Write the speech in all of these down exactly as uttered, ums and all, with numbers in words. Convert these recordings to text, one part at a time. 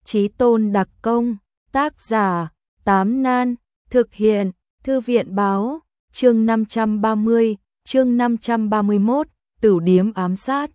Chí Tôn đặc công, tác giả, Tám Nan, thực hiện, Thư viện báo, chương năm trăm ba mươi, chương năm trăm ba mươi mốt, Tửu điếm ám sát.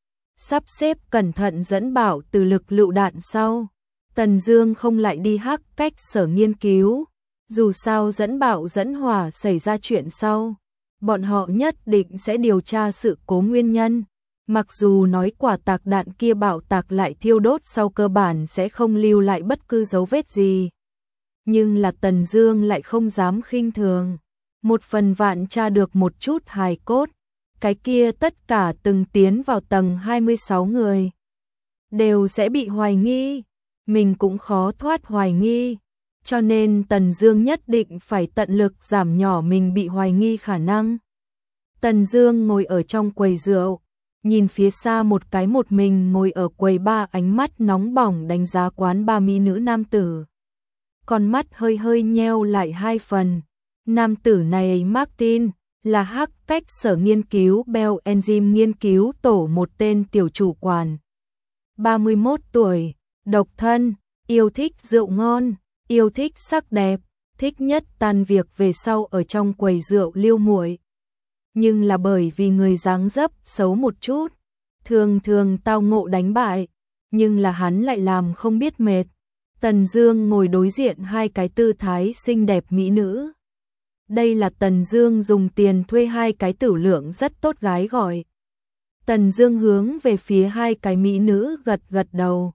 Sắp xếp cẩn thận dẫn bảo từ lực lựu đạn sau. Tần Dương không lại đi hắc cách sở nghiên cứu. Dù sao dẫn bảo dẫn hỏa xảy ra chuyện sau, bọn họ nhất định sẽ điều tra sự cố nguyên nhân. Mặc dù nói quả tạc đạn kia bạo tạc lại thiêu đốt sau cơ bản sẽ không lưu lại bất cứ dấu vết gì. Nhưng là Tần Dương lại không dám khinh thường. Một phần vạn tra được một chút hài cốt. Cái kia tất cả từng tiến vào tầng hai mươi sáu người đều sẽ bị hoài nghi. Mình cũng khó thoát hoài nghi. Cho nên Tần Dương nhất định phải tận lực giảm nhỏ mình bị hoài nghi khả năng. Tần Dương ngồi ở trong quầy rượu, nhìn phía xa một cái một mình ngồi ở quầy ba, ánh mắt nóng bỏng đánh giá quán ba mỹ nữ nam tử. Con mắt hơi hơi nheo lại hai phần. Nam tử này Martin, là hắc cách sở nghiên cứu Bell Enzyme nghiên cứu tổ một tên tiểu chủ quản. ba mươi mốt tuổi, độc thân, yêu thích rượu ngon, yêu thích sắc đẹp, thích nhất tan việc về sau ở trong quầy rượu liêu muội. Nhưng là bởi vì người dáng dấp xấu một chút, thường thường tao ngộ đánh bại, nhưng là hắn lại làm không biết mệt. Tần Dương ngồi đối diện hai cái tư thái xinh đẹp mỹ nữ. Đây là Tần Dương dùng tiền thuê hai cái tử lượng rất tốt gái gọi. Tần Dương hướng về phía hai cái mỹ nữ gật gật đầu.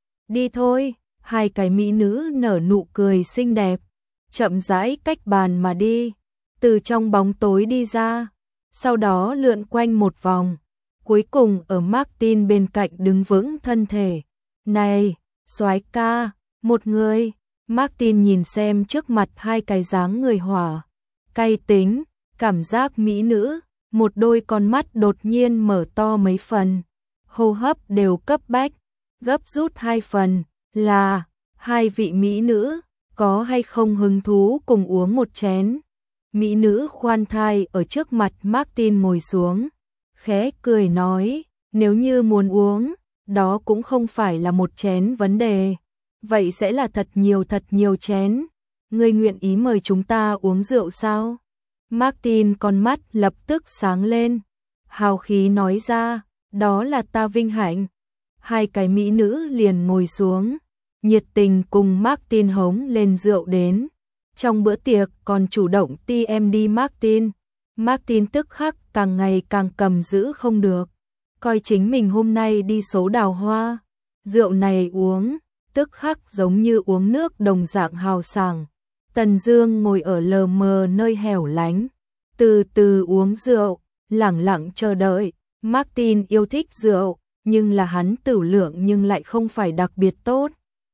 Đi thôi. Hai cái mỹ nữ nở nụ cười xinh đẹp, chậm rãi cách bàn mà đi, từ trong bóng tối đi ra, sau đó lượn quanh một vòng, cuối cùng ở Martin bên cạnh đứng vững thân thể. Này, soái ca, một người. Martin nhìn xem trước mặt hai cái dáng người hỏa, cay tính, cảm giác mỹ nữ, một đôi con mắt đột nhiên mở to mấy phần, hô hấp đều cấp bách, gấp rút hai phần. Là, hai vị mỹ nữ, có hay không hứng thú cùng uống một chén? Mỹ nữ khoan thai ở trước mặt Martin ngồi xuống, khẽ cười nói, nếu như muốn uống, đó cũng không phải là một chén vấn đề. Vậy sẽ là thật nhiều thật nhiều chén. Ngươi nguyện ý mời chúng ta uống rượu sao? Martin con mắt lập tức sáng lên, hào khí nói ra, đó là ta vinh hạnh. Hai cái mỹ nữ liền ngồi xuống, nhiệt tình cùng Martin hống lên rượu đến. Trong bữa tiệc còn chủ động ti em đi Martin. Martin tức khắc càng ngày càng cầm giữ không được, coi chính mình hôm nay đi số đào hoa. Rượu này uống, tức khắc giống như uống nước đồng dạng hào sảng. Tần Dương ngồi ở lờ mờ nơi hẻo lánh, từ từ uống rượu, lẳng lặng chờ đợi. Martin yêu thích rượu, nhưng là hắn tử lượng nhưng lại không phải đặc biệt tốt.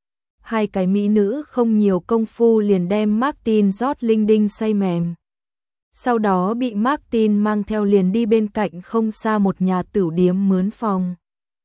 Hai cái mỹ nữ không nhiều công phu liền đem Martin rót linh đinh say mềm. Sau đó bị Martin mang theo liền đi bên cạnh không xa một nhà tửu điếm mướn phòng.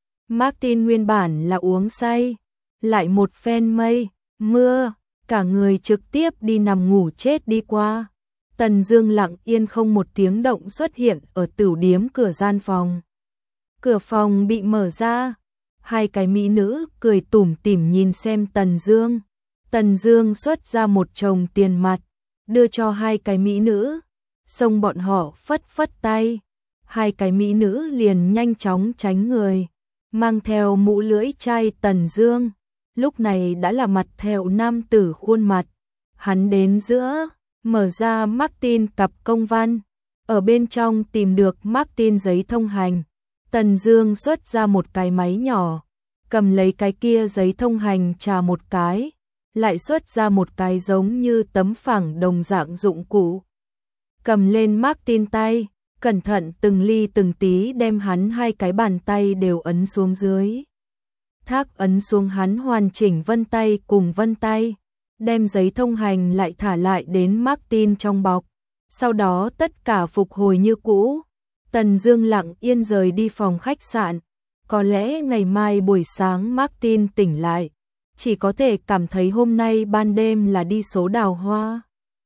Martin nguyên bản là uống say, lại một phen mây, mưa, cả người trực tiếp đi nằm ngủ chết đi qua. Tần Dương lặng yên không một tiếng động xuất hiện ở tửu điếm cửa gian phòng. Cửa phòng bị mở ra, hai cái mỹ nữ cười tủm tỉm nhìn xem Tần Dương. Tần Dương xuất ra một chồng tiền mặt, đưa cho hai cái mỹ nữ, xong bọn họ phất phất tay. Hai cái mỹ nữ liền nhanh chóng tránh người, mang theo mũ lưỡi chai. Tần Dương lúc này đã là mặt thẹo nam tử khuôn mặt. Hắn đến giữa, mở ra Martin cặp công văn, ở bên trong tìm được Martin giấy thông hành. Tần Dương xuất ra một cái máy nhỏ, cầm lấy cái kia giấy thông hành trà một cái, lại xuất ra một cái giống như tấm phẳng đồng dạng dụng cụ. Cầm lên Martin tay, cẩn thận từng ly từng tí đem hắn hai cái bàn tay đều ấn xuống dưới. Thác ấn xuống hắn hoàn chỉnh vân tay cùng vân tay, đem giấy thông hành lại thả lại đến Martin trong bọc. Sau đó tất cả phục hồi như cũ. Tần Dương lặng yên rời đi phòng khách sạn. Có lẽ ngày mai buổi sáng Martin tỉnh lại, chỉ có thể cảm thấy hôm nay ban đêm là đi số đào hoa.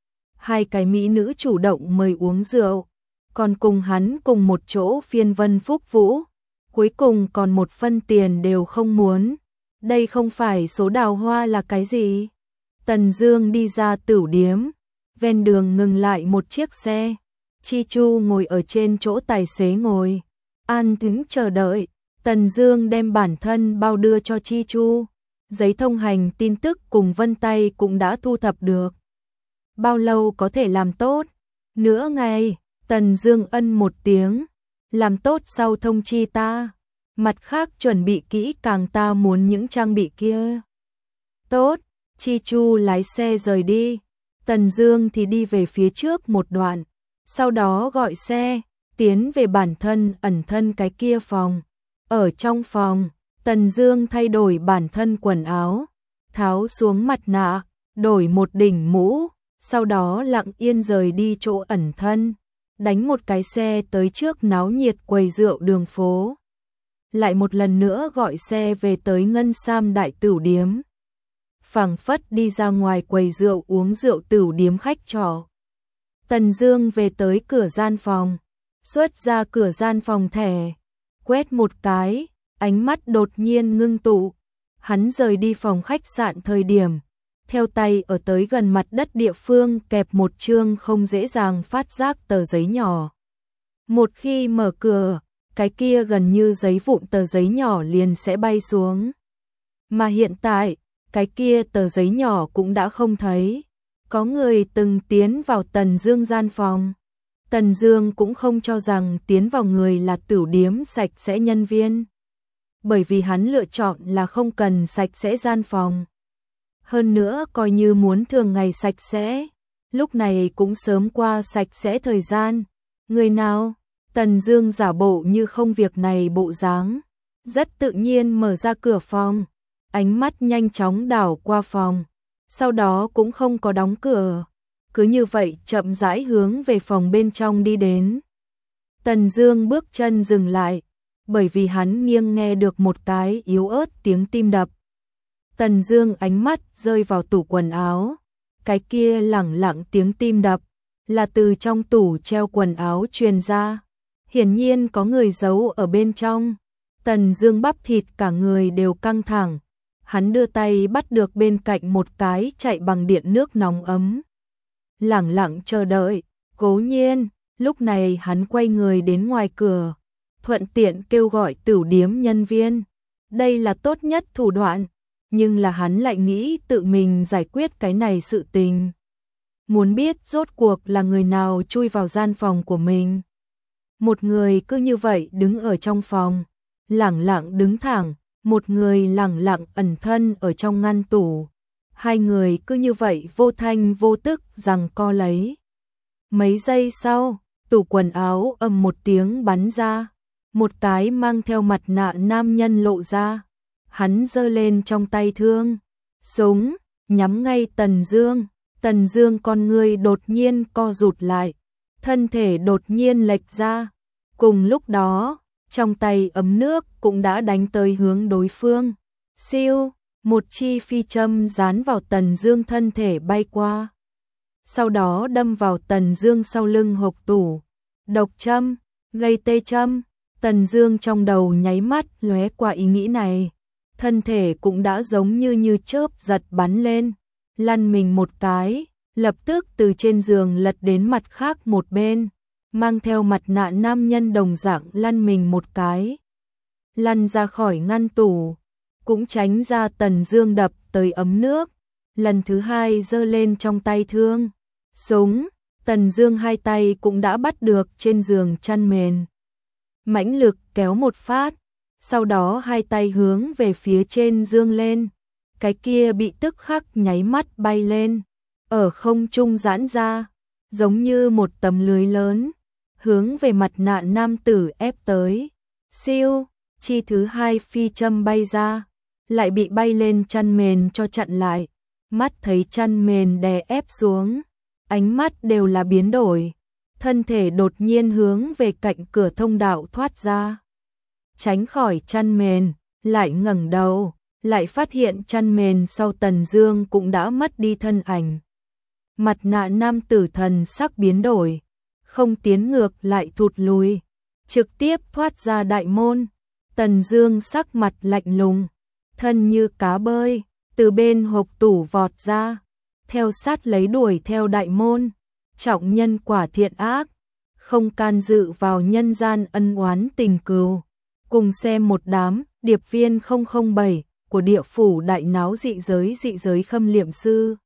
Hai cái mỹ nữ chủ động mời uống rượu, còn cùng hắn cùng một chỗ phiên vân phúc vũ, cuối cùng còn một phân tiền đều không muốn. Đây không phải số đào hoa là cái gì? Tần Dương đi ra tửu điếm, ven đường ngừng lại một chiếc xe. Chi Chu ngồi ở trên chỗ tài xế ngồi, an tĩnh chờ đợi. Tần Dương đem bản thân bao đưa cho Chi Chu, giấy thông hành tin tức cùng vân tay cũng đã thu thập được. Bao lâu có thể làm tốt? Nửa ngày. Tần Dương ân một tiếng, làm tốt sau thông chi ta. Mặt khác chuẩn bị kỹ càng, ta muốn những trang bị kia. Tốt. Chi Chu lái xe rời đi, Tần Dương thì đi về phía trước một đoạn, sau đó gọi xe, tiến về bản thân ẩn thân cái kia phòng. Ở trong phòng, Tần Dương thay đổi bản thân quần áo, tháo xuống mặt nạ, đổi một đỉnh mũ, sau đó lặng yên rời đi chỗ ẩn thân, đánh một cái xe tới trước náo nhiệt quầy rượu đường phố. Lại một lần nữa gọi xe về tới Ngân Sam đại tửu điếm. Phảng phất đi ra ngoài quầy rượu uống rượu tửu điếm khách trọ. Tần Dương về tới cửa gian phòng, xuất ra cửa gian phòng thẻ, quét một cái, ánh mắt đột nhiên ngưng tụ. Hắn rời đi phòng khách sạn thời điểm, theo tay ở tới gần mặt đất địa phương kẹp một chương không dễ dàng phát giác tờ giấy nhỏ. Một khi mở cửa, cái kia gần như giấy vụn tờ giấy nhỏ liền sẽ bay xuống. Mà hiện tại, cái kia tờ giấy nhỏ cũng đã không thấy. Có người từng tiến vào Tần Dương gian phòng. Tần Dương cũng không cho rằng tiến vào người là tửu điếm sạch sẽ nhân viên, bởi vì hắn lựa chọn là không cần sạch sẽ gian phòng. Hơn nữa coi như muốn thường ngày sạch sẽ, lúc này cũng sớm qua sạch sẽ thời gian. Người nào? Tần Dương giả bộ như không việc này bộ dáng, rất tự nhiên mở ra cửa phòng, ánh mắt nhanh chóng đảo qua phòng, sau đó cũng không có đóng cửa, cứ như vậy chậm rãi hướng về phòng bên trong đi đến. Tần Dương bước chân dừng lại, bởi vì hắn nghiêng nghe được một cái yếu ớt tiếng tim đập. Tần Dương ánh mắt rơi vào tủ quần áo, cái kia lẳng lặng tiếng tim đập là từ trong tủ treo quần áo truyền ra. Hiển nhiên có người giấu ở bên trong. Tần Dương bắp thịt cả người đều căng thẳng. Hắn đưa tay bắt được bên cạnh một cái chạy bằng điện nước nóng ấm. Lẳng lặng chờ đợi. Cố nhiên, lúc này hắn quay người đến ngoài cửa, thuận tiện kêu gọi tửu điếm nhân viên. Đây là tốt nhất thủ đoạn, nhưng là hắn lại nghĩ tự mình giải quyết cái này sự tình. Muốn biết rốt cuộc là người nào chui vào gian phòng của mình. Một người cứ như vậy đứng ở trong phòng, lẳng lặng đứng thẳng, một người lẳng lặng ẩn thân ở trong ngăn tủ. Hai người cứ như vậy vô thanh vô tức giằng co lấy. Mấy giây sau, tủ quần áo ầm một tiếng bắn ra, một cái mang theo mặt nạ nam nhân lộ ra. Hắn giơ lên trong tay thương, súng, nhắm ngay Tần Dương. Tần Dương con người đột nhiên co rụt lại, thân thể đột nhiên lệch ra. Cùng lúc đó, trong tay ấm nước cũng đã đánh tới hướng đối phương. Siêu, một chi phi châm dán vào Tần Dương thân thể bay qua. Sau đó đâm vào Tần Dương sau lưng hộc tủ. Độc châm, gây tê châm. Tần Dương trong đầu nháy mắt lóe qua ý nghĩ này. Thân thể cũng đã giống như như chớp giật bắn lên, lăn mình một cái, lập tức từ trên giường lật đến mặt khác một bên, mang theo mặt nạ nam nhân đồng dạng lăn mình một cái, lăn ra khỏi ngăn tủ, cũng tránh ra Tần Dương đập tới ấm nước. Lần thứ hai giơ lên trong tay thương, súng, Tần Dương hai tay cũng đã bắt được trên giường chăn mền, mãnh lực kéo một phát. Sau đó hai tay hướng về phía trên dương lên, cái kia bị tức khắc nháy mắt bay lên, ở không trung giãn ra, giống như một tấm lưới lớn, hướng về mặt nạ nam tử ép tới. Siêu, chi thứ hai phi châm bay ra, lại bị bay lên chăn mền cho chặn lại, mắt thấy chăn mền đè ép xuống, ánh mắt đều là biến đổi, thân thể đột nhiên hướng về cạnh cửa thông đạo thoát ra. Tránh khỏi chăn mền, lại ngẩng đầu, lại phát hiện chăn mền sau Tần Dương cũng đã mất đi thân ảnh. Mặt nạ nam tử thần sắc biến đổi, không tiến ngược lại thụt lùi, trực tiếp thoát ra đại môn. Tần Dương sắc mặt lạnh lùng, thân như cá bơi, từ bên hộc tủ vọt ra, theo sát lấy đuổi theo đại môn, trọng nhân quả thiện ác, không can dự vào nhân gian ân oán tình cừu. Cùng xem một đám điệp viên không không bảy của địa phủ đại náo dị giới dị giới Khâm Liệm Sư.